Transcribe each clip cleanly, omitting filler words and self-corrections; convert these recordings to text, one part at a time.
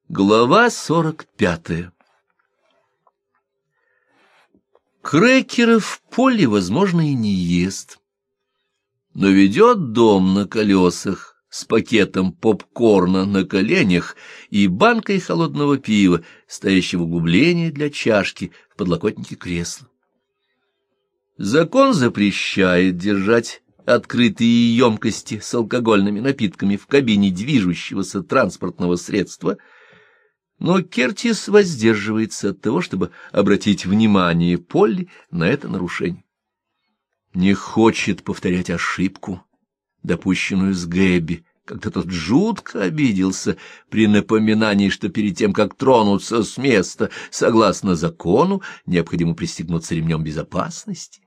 Глава 45. Крекеров Полли, возможно, и не ест, но ведет дом на колесах с пакетом попкорна на коленях и банкой холодного пива, стоящего в углублении для чашки в подлокотнике кресла. Закон запрещает держать открытые емкости с алкогольными напитками в кабине движущегося транспортного средства, но Кертис воздерживается от того, чтобы обратить внимание Полли на это нарушение. Не хочет повторять ошибку, допущенную с Гэбби, когда тот жутко обиделся при напоминании, что перед тем, как тронуться с места, согласно закону, необходимо пристегнуться ремнем безопасности.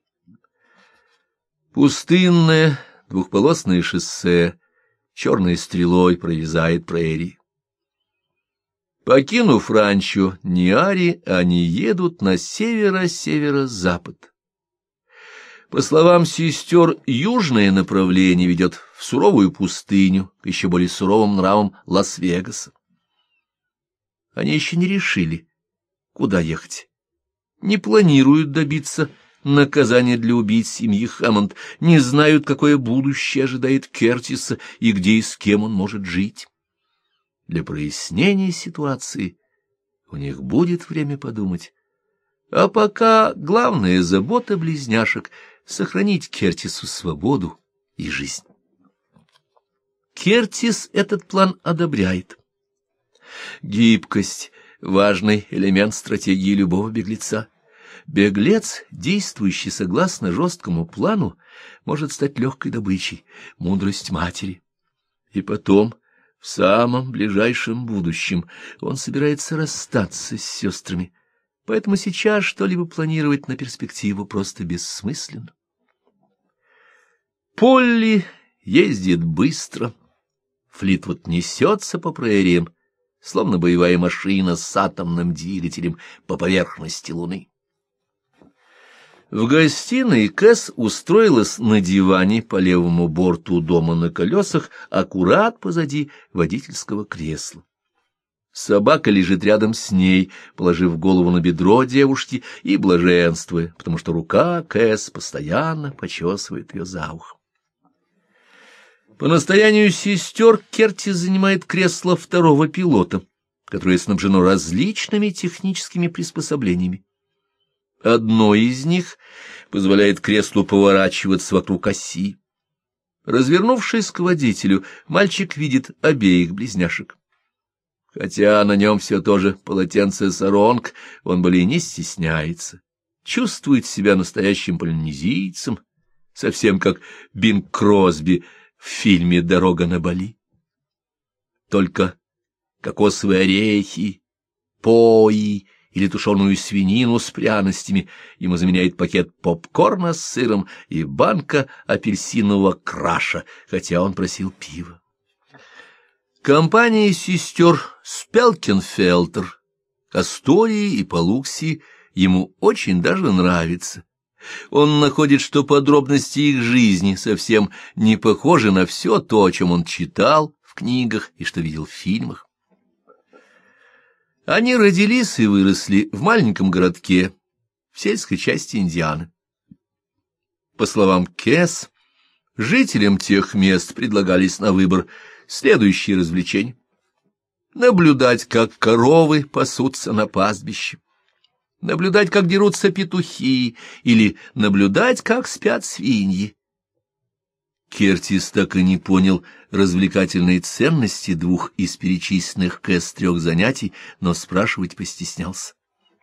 Пустынное двухполосное шоссе черной стрелой прорезает прерии. Покинув ранчо Ниари, они едут на северо-северо-запад. По словам сестер, южное направление ведет в суровую пустыню, к еще более суровым нравам Лас-Вегаса. Они еще не решили, куда ехать. Не планируют добиться наказания для убийц семьи Хэммонд, не знают, какое будущее ожидает Кертиса и где и с кем он может жить. Для прояснения ситуации у них будет время подумать. А пока главная забота близняшек — сохранить Кертису свободу и жизнь. Кертис этот план одобряет. Гибкость — важный элемент стратегии любого беглеца. Беглец, действующий согласно жесткому плану, может стать легкой добычей, мудрость матери. И потом, в самом ближайшем будущем, он собирается расстаться с сестрами, поэтому сейчас что-либо планировать на перспективу просто бессмысленно. Полли ездит быстро, Флитвуд несется по прериям, словно боевая машина с атомным двигателем по поверхности Луны. В гостиной Кэс устроилась на диване по левому борту дома на колесах, аккурат позади водительского кресла. Собака лежит рядом с ней, положив голову на бедро девушки и блаженствуя, потому что рука Кэс постоянно почесывает ее за ухом. По настоянию сестер Кертис занимает кресло второго пилота, которое снабжено различными техническими приспособлениями. Одно из них позволяет креслу поворачиваться вокруг оси. Развернувшись к водителю, мальчик видит обеих близняшек. Хотя на нем все то же полотенце-саронг, он более не стесняется, чувствует себя настоящим полинезийцем, совсем как Бинг Кросби в фильме «Дорога на Бали». Только кокосовые орехи, пои или тушеную свинину с пряностями ему заменяет пакет попкорна с сыром и банка апельсинового краша, хотя он просил пива. Компания сестер Спелкенфелтер, Астории и Палукси ему очень даже нравится. Он находит, что подробности их жизни совсем не похожи на все то, о чем он читал в книгах и что видел в фильмах. Они родились и выросли в маленьком городке, в сельской части Индианы. По словам Кэс, жителям тех мест предлагались на выбор следующие развлечения: наблюдать, как коровы пасутся на пастбище, наблюдать, как дерутся петухи, или наблюдать, как спят свиньи. Кертис так и не понял развлекательной ценности двух из перечисленных Кэс 3 занятий, но спрашивать постеснялся.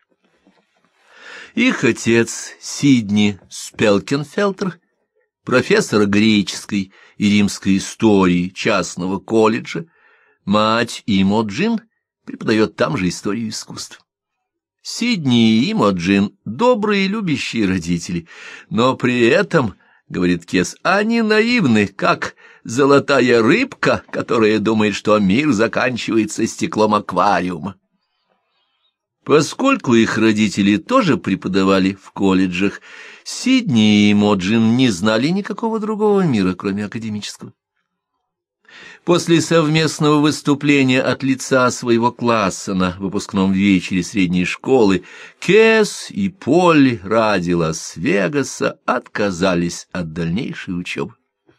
Их отец, Сидни Спелкенфелтер, профессор греческой и римской истории частного колледжа, мать Имоджин преподает там же историю искусств. Сидни и Имоджин — добрые любящие родители, но при этом, говорит Кэс, они наивны, как золотая рыбка, которая думает, что мир заканчивается стеклом аквариума. Поскольку их родители тоже преподавали в колледжах, Сидни и Имоджин не знали никакого другого мира, кроме академического. После совместного выступления от лица своего класса на выпускном вечере средней школы Кэс и Полли ради Лас-Вегаса отказались от дальнейшей учебы.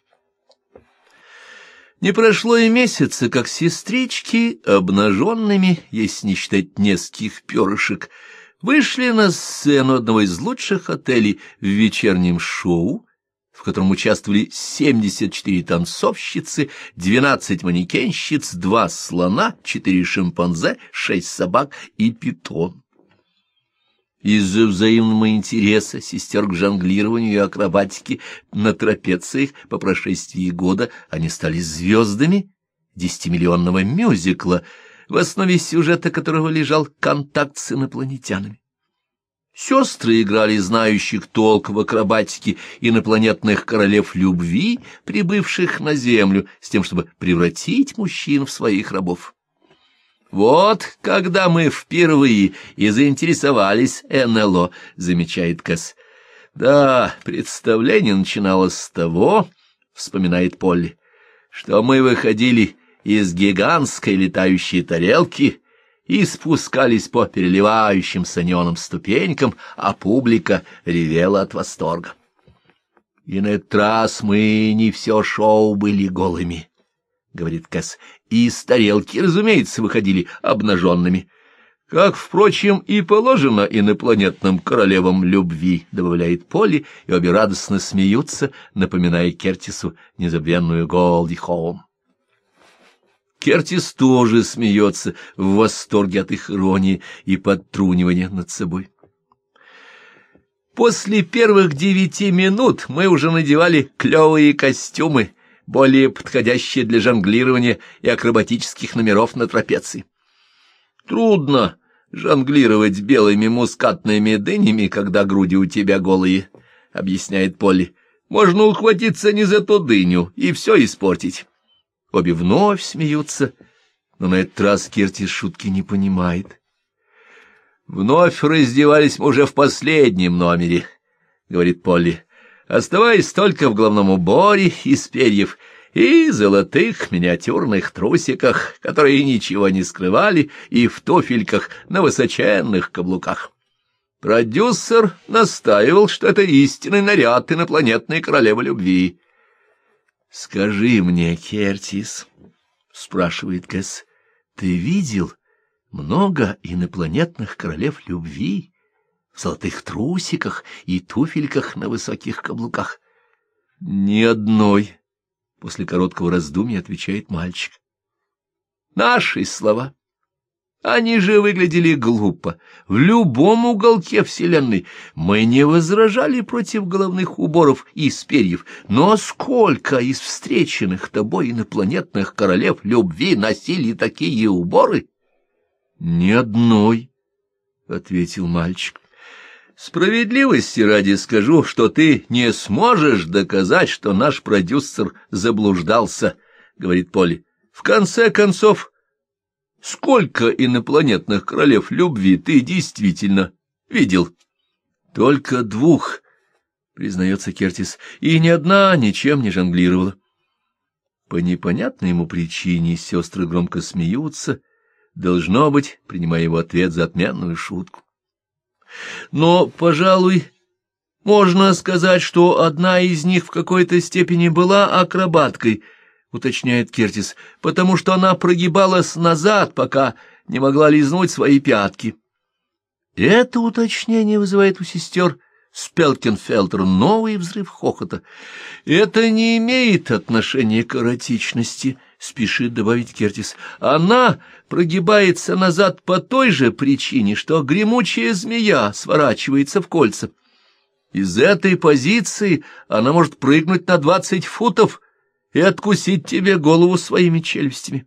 Не прошло и месяца, как сестрички, обнаженными, если не считать нескольких перышек, вышли на сцену одного из лучших отелей в вечернем шоу, в котором участвовали 74 танцовщицы, 12 манекенщиц, 2 слона, 4 шимпанзе, 6 собак и питон. Из-за взаимного интереса сестер к жонглированию и акробатике на трапециях по прошествии года они стали звездами 10-миллионного мюзикла, в основе сюжета которого лежал контакт с инопланетянами. Сестры играли знающих толк в акробатике инопланетных королев любви, прибывших на Землю, с тем, чтобы превратить мужчин в своих рабов. «Вот когда мы впервые и заинтересовались НЛО», — замечает Кэс. «Да, представление начиналось с того, — вспоминает Полли, — что мы выходили из гигантской летающей тарелки и спускались по переливающимся неоном ступенькам, а публика ревела от восторга. И на этот раз мы не все шоу были голыми, — говорит Кэс, — и из тарелки, разумеется, выходили обнаженными. Как, впрочем, и положено инопланетным королевам любви, — добавляет Полли, и обе радостно смеются, напоминая Кертису незабвенную Голди Хоум. Кертис тоже смеется в восторге от их иронии и подтрунивания над собой. После первых 9 минут мы уже надевали клевые костюмы, более подходящие для жонглирования и акробатических номеров на трапеции. Трудно жонглировать белыми мускатными дынями, когда груди у тебя голые, — объясняет Полли. Можно ухватиться не за ту дыню и все испортить. Обе вновь смеются, но на этот раз Кертис шутки не понимает. «Вновь раздевались мы уже в последнем номере», — говорит Полли, «оставаясь только в головном уборе из перьев и золотых миниатюрных трусиках, которые ничего не скрывали, и в туфельках на высоченных каблуках. Продюсер настаивал, что это истинный наряд инопланетной королевы любви». «Скажи мне, Кертис, — спрашивает Кэс, — ты видел много инопланетных королев любви в золотых трусиках и туфельках на высоких каблуках?» «Ни одной», — после короткого раздумья отвечает мальчик. «Наши слова. Они же выглядели глупо. В любом уголке вселенной мы не возражали против головных уборов из перьев, но сколько из встреченных тобой инопланетных королев любви носили такие уборы?» «Ни одной», — ответил мальчик. «Справедливости ради скажу, что ты не сможешь доказать, что наш продюсер заблуждался», — говорит Полли. «В конце концов, сколько инопланетных королев любви ты действительно видел?» «Только 2, — признается Кертис, — и ни одна ничем не жонглировала». По непонятной ему причине сестры громко смеются, должно быть, принимая его ответ за отменную шутку. «Но, пожалуй, можно сказать, что одна из них в какой-то степени была акробаткой», — уточняет Кертис, — «потому что она прогибалась назад, пока не могла лизнуть свои пятки». Это уточнение вызывает у сестер Спелкенфелтер новый взрыв хохота. «Это не имеет отношения к эротичности», — спешит добавить Кертис. «Она прогибается назад по той же причине, что гремучая змея сворачивается в кольца. Из этой позиции она может прыгнуть на 20 футов и откусить тебе голову своими челюстями.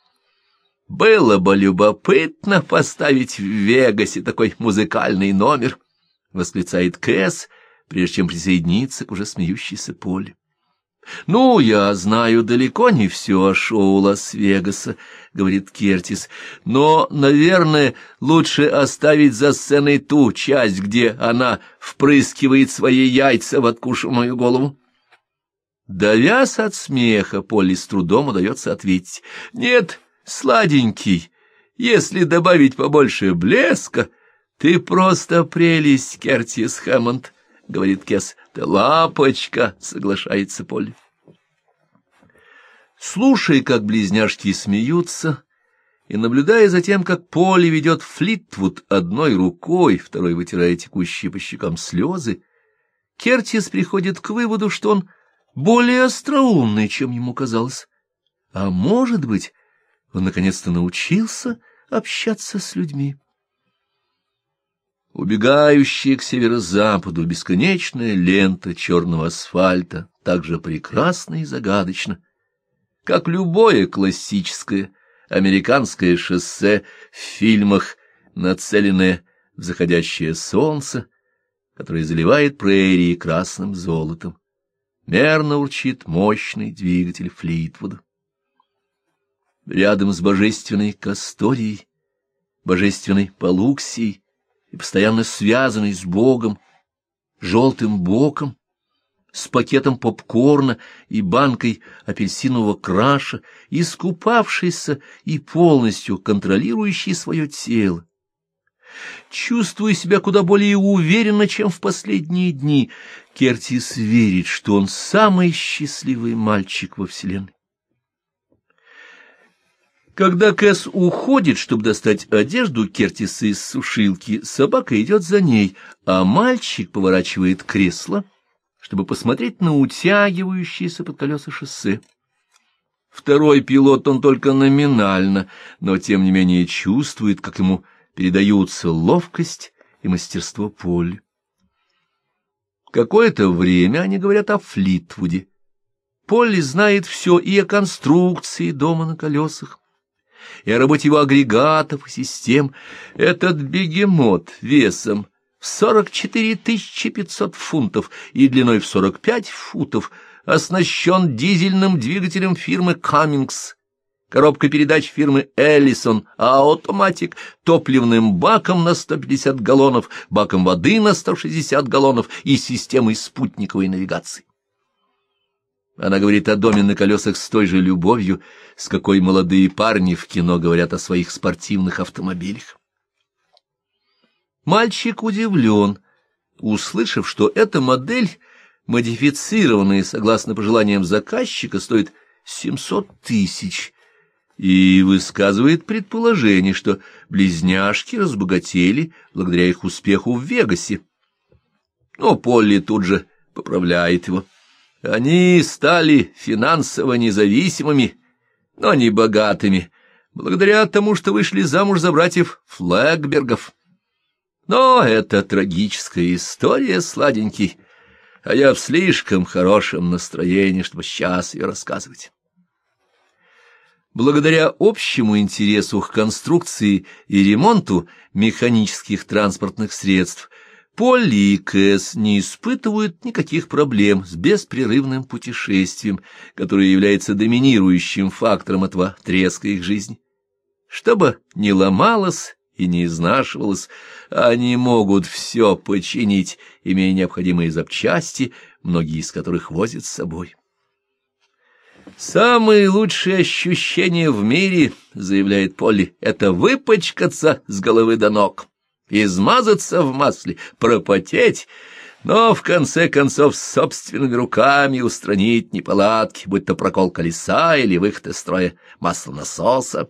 Было бы любопытно поставить в Вегасе такой музыкальный номер», — восклицает Кэс, прежде чем присоединиться к уже смеющейся Полли. «Ну, я знаю далеко не все о шоу Лас-Вегаса, — говорит Кертис, — но, наверное, лучше оставить за сценой ту часть, где она впрыскивает свои яйца в откушенную голову». Давясь от смеха, Полли с трудом удается ответить. «Нет, сладенький, если добавить побольше блеска, ты просто прелесть, Кертис Хэммонд», — говорит Кес. «Ты лапочка», — соглашается Полли. Слушая, как близняшки смеются, и наблюдая за тем, как Полли ведет Флитвуд одной рукой, второй вытирая текущие по щекам слезы, Кертис приходит к выводу, что он более остроумный, чем ему казалось. А может быть, он наконец-то научился общаться с людьми. Убегающая к северо-западу бесконечная лента черного асфальта так же прекрасна и загадочна, как любое классическое американское шоссе в фильмах, нацеленное в заходящее солнце, которое заливает прерии красным золотом. Мерно урчит мощный двигатель Флитвуда. Рядом с божественной Касторией, божественной Полуксией и постоянно связанной с Богом, желтым боком, с пакетом попкорна и банкой апельсинового краша, искупавшийся и полностью контролирующий свое тело. Чувствуя себя куда более уверенно, чем в последние дни, Кертис верит, что он самый счастливый мальчик во вселенной. Когда Кэс уходит, чтобы достать одежду Кертиса из сушилки, собака идет за ней, а мальчик поворачивает кресло, чтобы посмотреть на утягивающееся под колеса шоссе. Второй пилот он только номинально, но тем не менее чувствует, как ему передаются ловкость и мастерство Полли. Какое-то время они говорят о Флитвуде. Полли знает все и о конструкции дома на колесах, и о работе его агрегатов и систем. Этот бегемот весом в 44 500 фунтов и длиной в 45 футов оснащен дизельным двигателем фирмы Cummins, коробкой передач фирмы Ellison, Automatic, топливным баком на 150 галлонов, баком воды на 160 галлонов и системой спутниковой навигации. Она говорит о доме на колесах с той же любовью, с какой молодые парни в кино говорят о своих спортивных автомобилях. Мальчик удивлен, услышав, что эта модель, модифицированная согласно пожеланиям заказчика, стоит 700 тысяч, и высказывает предположение, что близняшки разбогатели благодаря их успеху в Вегасе. Но Полли тут же поправляет его. Они стали финансово независимыми, но не богатыми, благодаря тому, что вышли замуж за братьев Флэгбергов. Но это трагическая история, сладенький, а я в слишком хорошем настроении, чтобы сейчас ее рассказывать. Благодаря общему интересу к конструкции и ремонту механических транспортных средств Полли и Кэс не испытывают никаких проблем с беспрерывным путешествием, которое является доминирующим фактором этого отрезка их жизни. Чтобы не ломалось и не изнашивалось, они могут все починить, имея необходимые запчасти, многие из которых возят с собой. «Самые лучшие ощущения в мире, — заявляет Полли, — это выпачкаться с головы до ног, измазаться в масле, пропотеть, но в конце концов собственными руками устранить неполадки, будь то прокол колеса или выход из строя маслонасоса».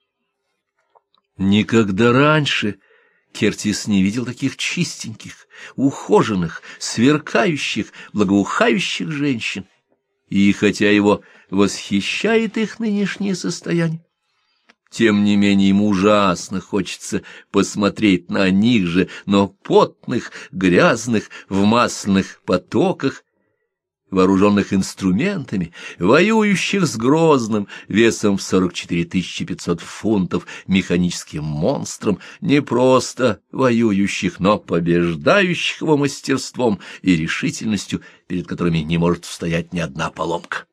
Никогда раньше Кертис не видел таких чистеньких, ухоженных, сверкающих, благоухающих женщин. И хотя его восхищает их нынешнее состояние, тем не менее ему ужасно хочется посмотреть на них же, но потных, грязных, в масляных потоках, вооруженных инструментами, воюющих с грозным, весом в 44 500 фунтов, механическим монстром, не просто воюющих, но побеждающих его мастерством и решительностью, перед которыми не может устоять ни одна поломка.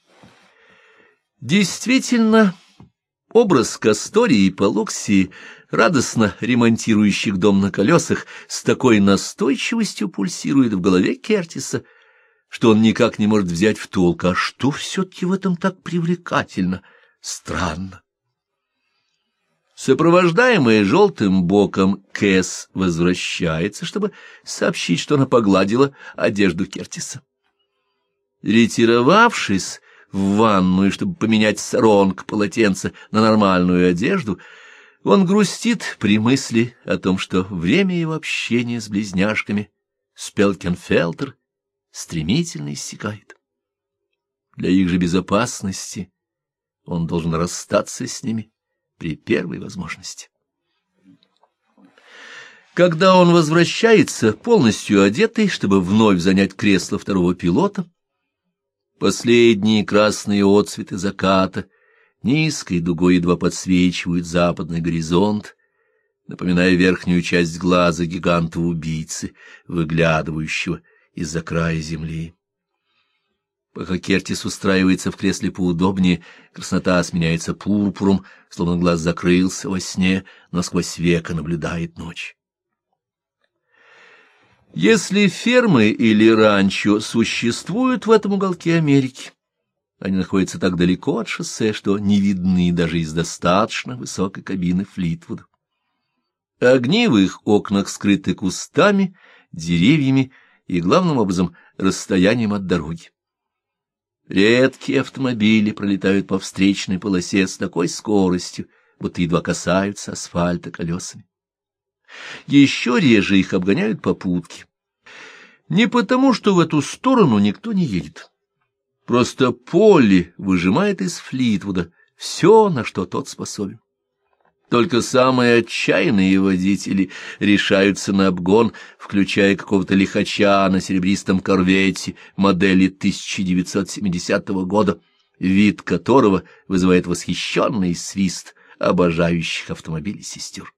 Действительно, образ Кастории и Полуксии, радостно ремонтирующих дом на колесах, с такой настойчивостью пульсирует в голове Кертиса, что он никак не может взять в толк. А что все-таки в этом так привлекательно? Странно. Сопровождаемая желтым боком, Кэс возвращается, чтобы сообщить, что она погладила одежду Кертиса. Ретировавшись в ванную, чтобы поменять саронг полотенца на нормальную одежду, он грустит при мысли о том, что время его общения с близняшками Спелкенфелтер стремительно иссякает. Для их же безопасности он должен расстаться с ними при первой возможности. Когда он возвращается, полностью одетый, чтобы вновь занять кресло второго пилота, последние красные отцветы заката низкой дугой едва подсвечивают западный горизонт, напоминая верхнюю часть глаза гиганта-убийцы, выглядывающего из-за края земли. Пока Кертис устраивается в кресле поудобнее, краснота сменяется пурпуром, словно глаз закрылся во сне, но сквозь веко наблюдает ночь. Если фермы или ранчо существуют в этом уголке Америки, они находятся так далеко от шоссе, что не видны даже из достаточно высокой кабины Флитвуда. Огни в их окнах скрыты кустами, деревьями и, главным образом, расстоянием от дороги. Редкие автомобили пролетают по встречной полосе с такой скоростью, будто едва касаются асфальта колесами. Еще реже их обгоняют попутки. Не потому, что в эту сторону никто не едет. Просто Полли выжимает из Флитвуда все, на что тот способен. Только самые отчаянные водители решаются на обгон, включая какого-то лихача на серебристом корвете модели 1970 года, вид которого вызывает восхищенный свист обожающих автомобилей сестер.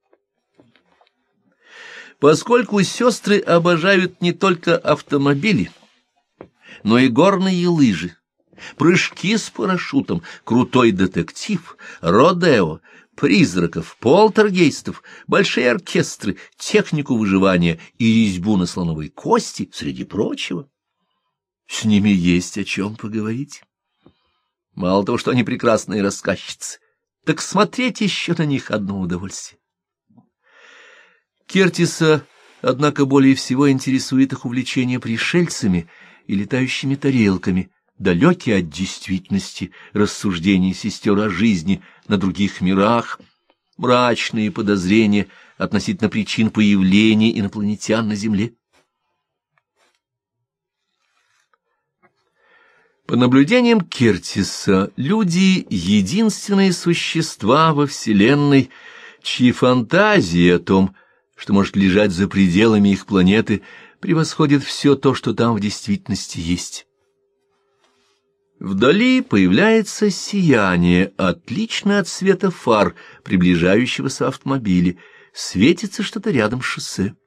Поскольку сестры обожают не только автомобили, но и горные лыжи, прыжки с парашютом, крутой детектив, родео, призраков, полтергейстов, большие оркестры, технику выживания и резьбу на слоновой кости, среди прочего. С ними есть о чем поговорить. Мало того, что они прекрасные рассказчицы, так смотреть еще на них одно удовольствие. Кертиса, однако, более всего интересует их увлечение пришельцами и летающими тарелками, далекие от действительности рассуждения сестер о жизни на других мирах, мрачные подозрения относительно причин появления инопланетян на Земле. По наблюдениям Кертиса, люди — единственные существа во Вселенной, чьи фантазии о том, что может лежать за пределами их планеты, превосходят все то, что там в действительности есть. Вдали появляется сияние, отличное от света фар приближающегося автомобиля. Светится что-то рядом с шоссе.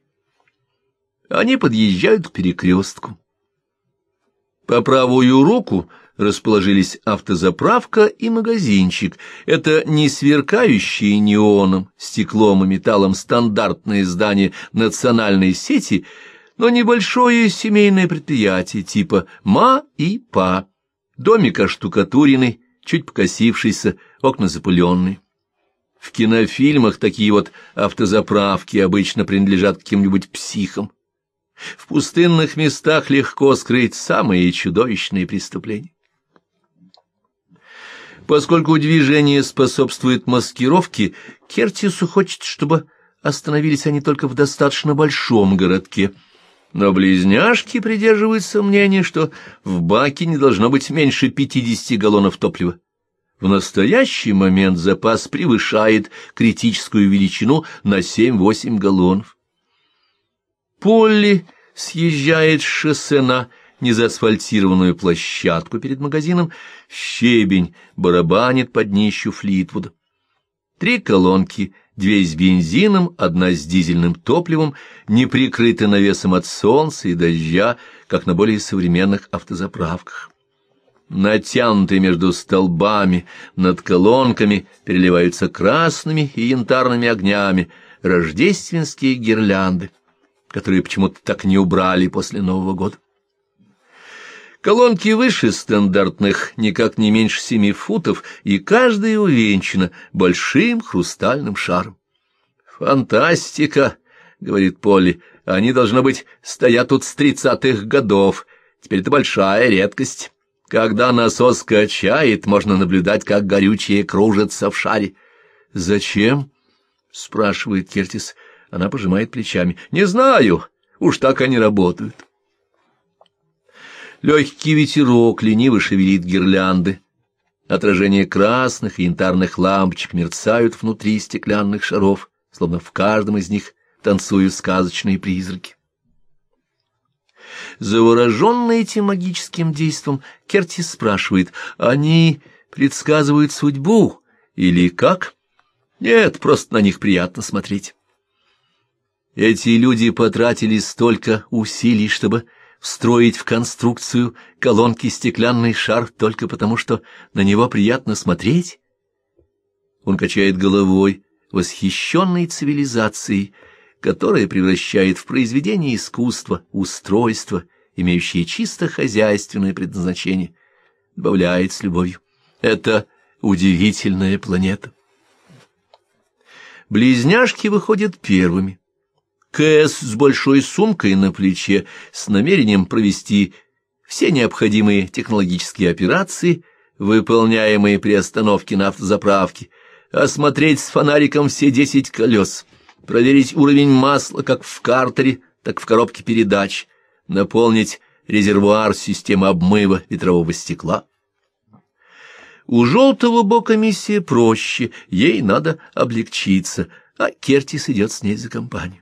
Они подъезжают к перекрестку. По правую руку расположились автозаправка и магазинчик. Это не сверкающие неоном, стеклом и металлом стандартное здание национальной сети, но небольшое семейное предприятие типа «Ма и Па». Домик оштукатуренный, чуть покосившийся, окна запыленные. В кинофильмах такие вот автозаправки обычно принадлежат каким-нибудь психам. В пустынных местах легко скрыть самые чудовищные преступления. Поскольку движение способствует маскировке, Кертису хочется, чтобы остановились они только в достаточно большом городке. Но близняшки придерживаются мнения, что в баке не должно быть меньше 50 галлонов топлива. В настоящий момент запас превышает критическую величину на 7-8 галлонов. Полли съезжает с шоссе на незаасфальтированную площадку перед магазином, щебень барабанит под днищу Флитвуда. 3 колонки, 2 с бензином, 1 с дизельным топливом, не прикрыты навесом от солнца и дождя, как на более современных автозаправках. Натянутые между столбами над колонками переливаются красными и янтарными огнями рождественские гирлянды, которые почему-то так не убрали после Нового года. Колонки выше стандартных, никак не меньше 7 футов, и каждая увенчана большим хрустальным шаром. «Фантастика!» — говорит Полли. «Они, должно быть, стоят тут с 30-х годов. Теперь это большая редкость. Когда насос качает, можно наблюдать, как горючее кружится в шаре». «Зачем?» — спрашивает Кертис. Она пожимает плечами. «Не знаю. Уж так они работают». Легкий ветерок лениво шевелит гирлянды. Отражения красных и янтарных лампочек мерцают внутри стеклянных шаров, словно в каждом из них танцуют сказочные призраки. Завороженный этим магическим действом, Кертис спрашивает: «Они предсказывают судьбу или как?» «Нет, просто на них приятно смотреть». Эти люди потратили столько усилий, чтобы встроить в конструкцию колонки стеклянный шар только потому, что на него приятно смотреть? Он качает головой, восхищенной цивилизацией, которая превращает в произведение искусства устройства, имеющие чисто хозяйственное предназначение, добавляет с любовью: «Это удивительная планета». Близняшки выходят первыми. Кэс с большой сумкой на плече, с намерением провести все необходимые технологические операции, выполняемые при остановке на автозаправке, осмотреть с фонариком все 10 колес, проверить уровень масла как в картере, так в коробке передач, наполнить резервуар системы обмыва ветрового стекла. У желтого бока миссия проще, ей надо облегчиться, а Кертис идет с ней за компанию.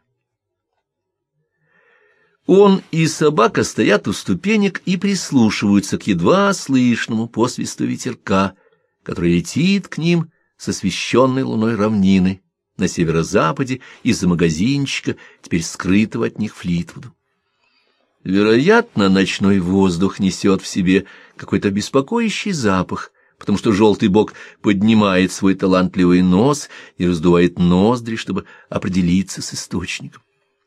Он и собака стоят у ступенек и прислушиваются к едва слышному посвисту ветерка, который летит к ним с освещенной луной равнины на северо-западе из-за магазинчика, теперь скрытого от них Флитвуда. Вероятно, ночной воздух несет в себе какой-то беспокоящий запах, потому что желтый бок поднимает свой талантливый нос и раздувает ноздри, чтобы определиться с источником.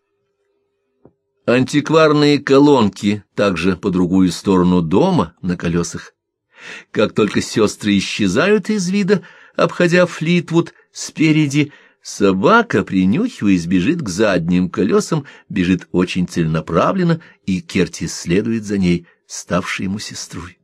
Антикварные колонки также по другую сторону дома на колесах. Как только сестры исчезают из вида, обходя Флитвуд спереди, собака, принюхиваясь, бежит к задним колесам, бежит очень целенаправленно, и Кертис следует за ней, ставшей ему сестрой.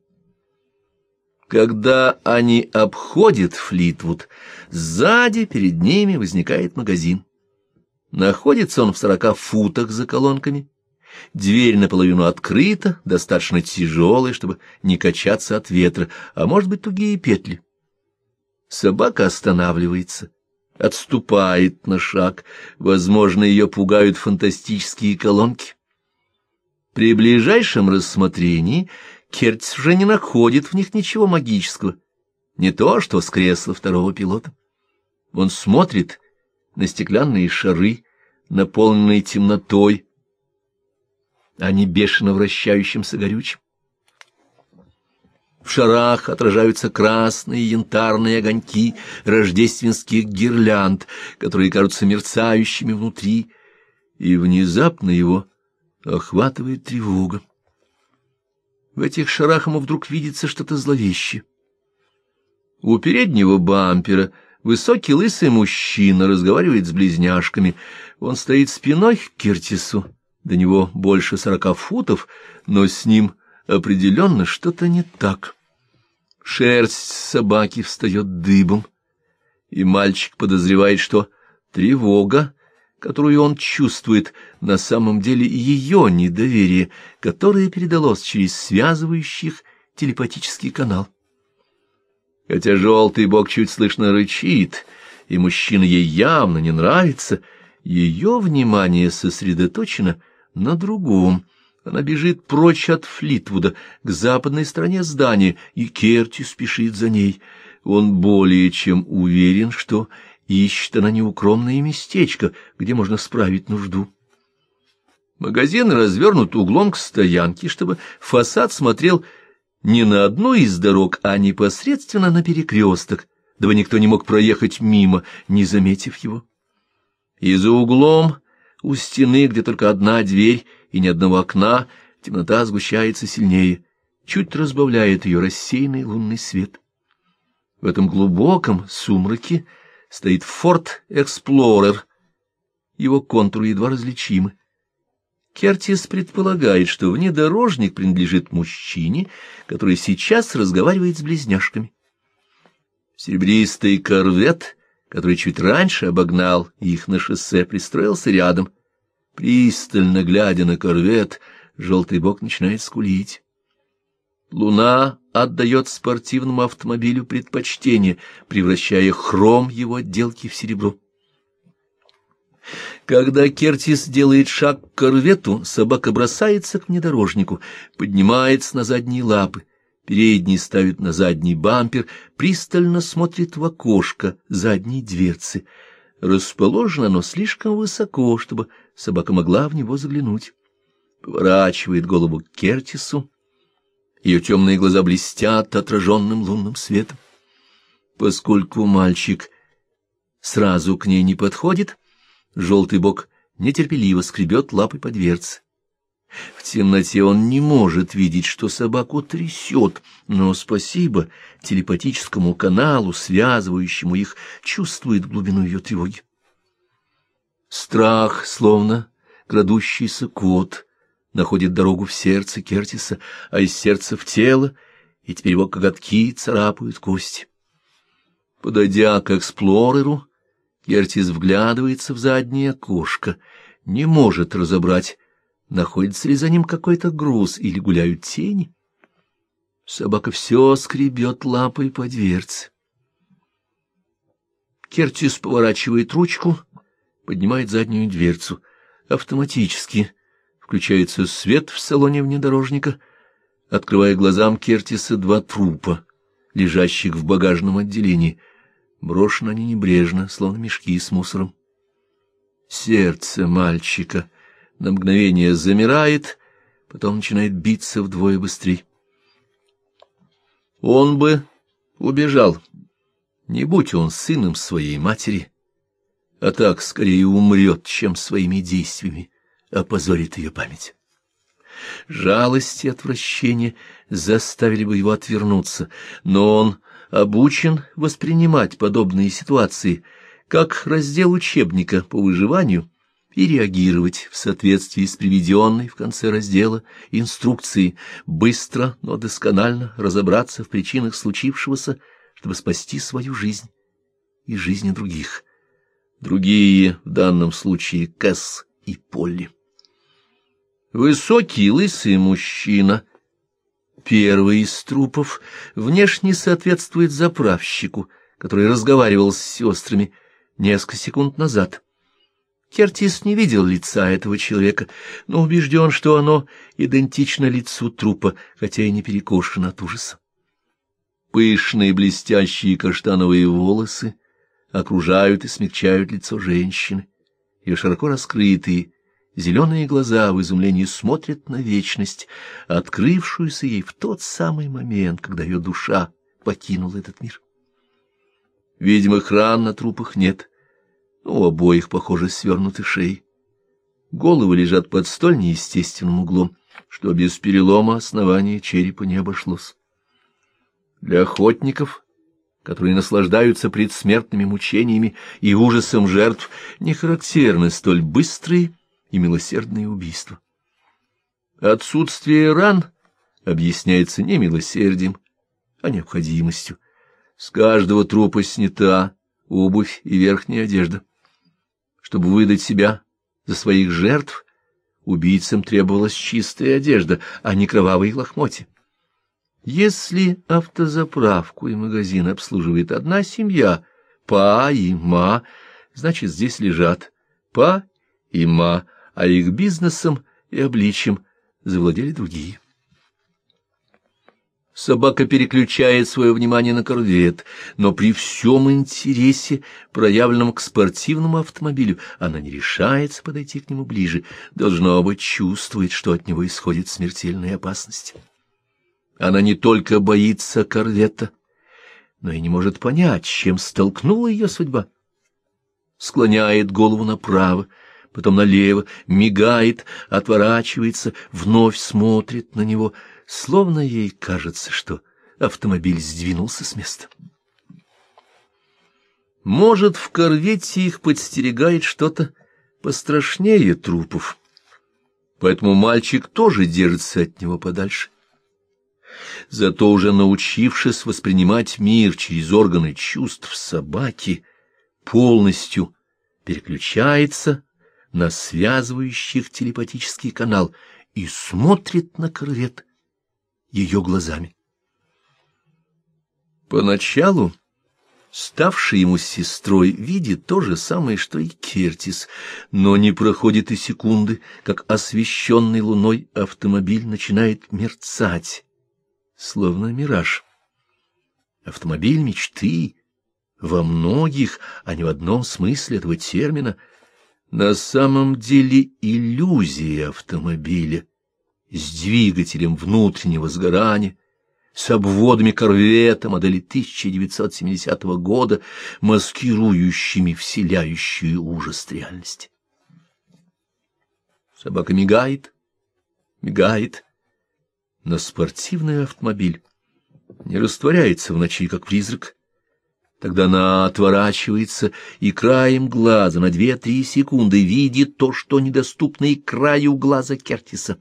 Когда они обходят Флитвуд, сзади перед ними возникает магазин. Находится он в 40 футах за колонками. Дверь наполовину открыта, достаточно тяжелая, чтобы не качаться от ветра, а может быть тугие петли. Собака останавливается, отступает на шаг, возможно, ее пугают фантастические колонки. При ближайшем рассмотрении Кертис уже не находит в них ничего магического, не то что с кресла второго пилота. Он смотрит на стеклянные шары, наполненные темнотой, а не бешено вращающимся горючим. В шарах отражаются красные янтарные огоньки рождественских гирлянд, которые кажутся мерцающими внутри, и внезапно его охватывает тревога. В этих шарах ему вдруг видится что-то зловещее. У переднего бампера высокий лысый мужчина разговаривает с близняшками. Он стоит спиной к Кертису. До него больше 40 футов, но с ним определенно что-то не так. Шерсть собаки встает дыбом, и мальчик подозревает, что тревога, которую он чувствует, на самом деле ее недоверие, которое передалось через связывающий их телепатический канал. Хотя желтый бок чуть слышно рычит, и мужчина ей явно не нравится, ее внимание сосредоточено на другом. Она бежит прочь от Флитвуда, к западной стороне здания, и Кертис спешит за ней. Он более чем уверен, что ищет она неукромное местечко, где можно справить нужду. Магазин развернут углом к стоянке, чтобы фасад смотрел не на одну из дорог, а непосредственно на перекресток, дабы никто не мог проехать мимо, не заметив его. И за углом, у стены, где только одна дверь и ни одного окна, темнота сгущается сильнее. чуть разбавляет ее рассеянный лунный свет. В этом глубоком сумраке стоит Форд Эксплорер. Его контуры едва различимы. Кертис предполагает, что внедорожник принадлежит мужчине, который сейчас разговаривает с близняшками. Серебристый корвет, который чуть раньше обогнал их на шоссе, пристроился рядом. Пристально глядя на корвет, желтый бок начинает скулить. Луна отдает спортивному автомобилю предпочтение, превращая хром его отделки в серебро. Когда Кертис делает шаг к корвету, собака бросается к внедорожнику, поднимается на задние лапы, передний ставит на задний бампер, пристально смотрит в окошко задней дверцы. Расположено оно слишком высоко, чтобы собака могла в него заглянуть. Поворачивает голову к Кертису. Ее темные глаза блестят отраженным лунным светом. Поскольку мальчик сразу к ней не подходит, желтый бок нетерпеливо скребет лапой по дверце. В темноте он не может видеть, что собаку трясет, но спасибо телепатическому каналу, связывающему их, чувствует глубину ее тревоги. Страх, словно крадущийся кот, находит дорогу в сердце Кертиса, а из сердца в тело, и теперь его коготки царапают кости. Подойдя к эксплореру, Кертис вглядывается в заднее окошко, не может разобрать, находится ли за ним какой-то груз или гуляют тени. Собака все скребет лапой по дверце. Кертис поворачивает ручку, поднимает заднюю дверцу. Автоматически включается свет в салоне внедорожника, открывая глазам Кертиса два трупа, лежащих в багажном отделении. Брошены они небрежно, словно мешки с мусором. Сердце мальчика на мгновение замирает, потом начинает биться вдвое быстрее. Он бы убежал, не будь он сыном своей матери, а так скорее умрет, чем своими действиями опозорит ее память. Жалость и отвращение заставили бы его отвернуться, но он обучен воспринимать подобные ситуации как раздел учебника по выживанию и реагировать в соответствии с приведенной в конце раздела инструкцией, быстро, но досконально разобраться в причинах случившегося, чтобы спасти свою жизнь и жизни других. Другие, в данном случае, Кэс и Полли. Высокий лысый мужчина, первый из трупов, внешне соответствует заправщику, который разговаривал с сестрами несколько секунд назад. Кертис не видел лица этого человека, но убежден, что оно идентично лицу трупа, хотя и не перекошено от ужаса. Пышные блестящие каштановые волосы окружают и смягчают лицо женщины. Ее широко раскрытые зеленые глаза в изумлении смотрят на вечность, открывшуюся ей в тот самый момент, когда ее душа покинула этот мир. Видимых ран на трупах нет, но у обоих, похоже, свернуты шеи. Головы лежат под столь неестественным углом, что без перелома основание черепа не обошлось. Для охотников, которые наслаждаются предсмертными мучениями и ужасом жертв, не характерны столь быстрые и милосердные убийства. Отсутствие ран объясняется не милосердием, а необходимостью. С каждого трупа снята обувь и верхняя одежда. Чтобы выдать себя за своих жертв, убийцам требовалась чистая одежда, а не кровавые лохмотья. Если автозаправку и магазин обслуживает одна семья, па и ма, значит, здесь лежат па и ма, а их бизнесом и обличием завладели другие. Собака переключает свое внимание на корвет, но при всем интересе, проявленном к спортивному автомобилю, она не решается подойти к нему ближе, должно быть, чувствует, что от него исходит смертельная опасность. Она не только боится корвета, но и не может понять, с чем столкнула ее судьба. Склоняет голову направо, потом налево, мигает, отворачивается, вновь смотрит на него, словно ей кажется, что автомобиль сдвинулся с места. Может, в корвете их подстерегает что-то пострашнее трупов, поэтому мальчик тоже держится от него подальше. Зато уже научившись воспринимать мир через органы чувств собаки, полностью переключается на связывающий их телепатический канал и смотрит на корвет ее глазами. Поначалу ставший ему сестрой видит то же самое, что и Кертис, но не проходит и секунды, как освещенный луной автомобиль начинает мерцать, словно мираж. Автомобиль мечты во многих, а не в одном смысле этого термина, на самом деле иллюзия автомобиля с двигателем внутреннего сгорания, с обводами корвета модели 1970 года, маскирующими вселяющую ужас реальности. Собака мигает, мигает, но спортивный автомобиль не растворяется в ночи, как призрак. Тогда она отворачивается и краем глаза на 2-3 секунды видит то, что недоступно и краю глаза Кертиса.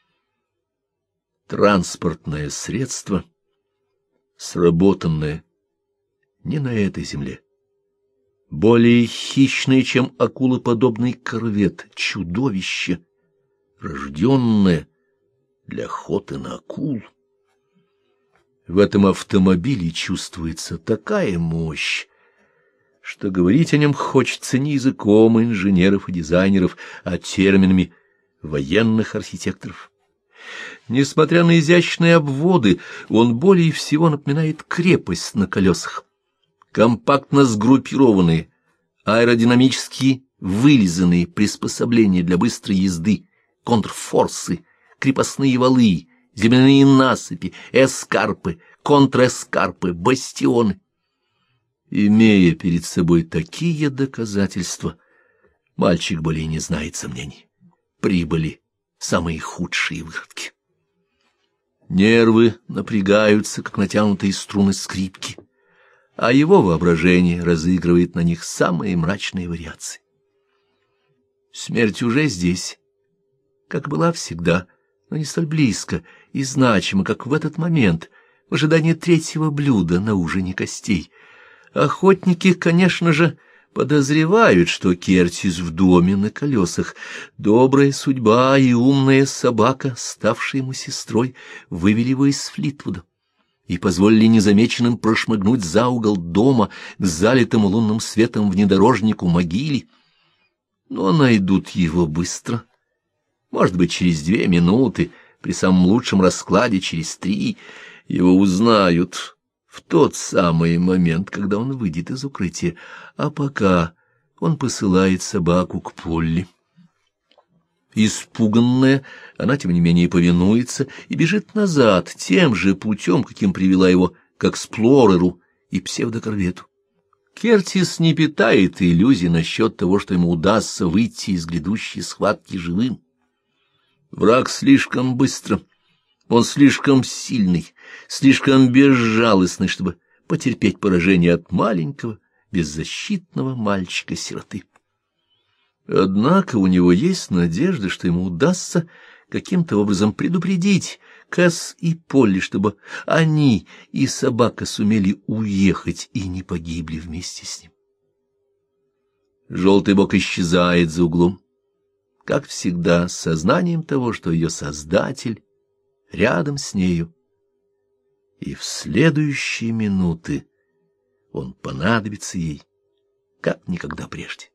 Транспортное средство, сработанное не на этой земле. Более хищное, чем акулоподобный корвет, чудовище, рожденное для охоты на акул. В этом автомобиле чувствуется такая мощь, что говорить о нем хочется не языком инженеров и дизайнеров, а терминами военных архитекторов. Несмотря на изящные обводы, он более всего напоминает крепость на колесах. Компактно сгруппированные, аэродинамически вылизанные приспособления для быстрой езды, контрфорсы, крепостные валы, земляные насыпи, эскарпы, контрэскарпы, бастионы. Имея перед собой такие доказательства, мальчик более не знает сомнений. Прибыли самые худшие выходки. Нервы напрягаются, как натянутые струны скрипки, а его воображение разыгрывает на них самые мрачные вариации. Смерть уже здесь, как была всегда, но не столь близко и значимо, как в этот момент, в ожидании третьего блюда на ужине костей. Охотники, конечно же, подозревают, что Кертис в доме на колесах. Добрая судьба и умная собака, ставшая ему сестрой, вывели его из Флитвуда и позволили незамеченным прошмыгнуть за угол дома к залитому лунным светом внедорожнику могиле. Но найдут его быстро. Может быть, через 2 минуты, при самом лучшем раскладе через 3, его узнают в тот самый момент, когда он выйдет из укрытия, а пока он посылает собаку к Полли. Испуганная, она, тем не менее, повинуется и бежит назад тем же путем, каким привела его к эксплореру и псевдокорвету. Кертис не питает иллюзий насчет того, что ему удастся выйти из грядущей схватки живым. Враг слишком быстро, он слишком сильный, слишком безжалостный, чтобы потерпеть поражение от маленького, беззащитного мальчика-сироты. Однако у него есть надежда, что ему удастся каким-то образом предупредить Кэс и Полли, чтобы они и собака сумели уехать и не погибли вместе с ним. Желтый бок исчезает за углом, как всегда, с сознанием того, что ее создатель рядом с нею, и в следующие минуты он понадобится ей, как никогда прежде.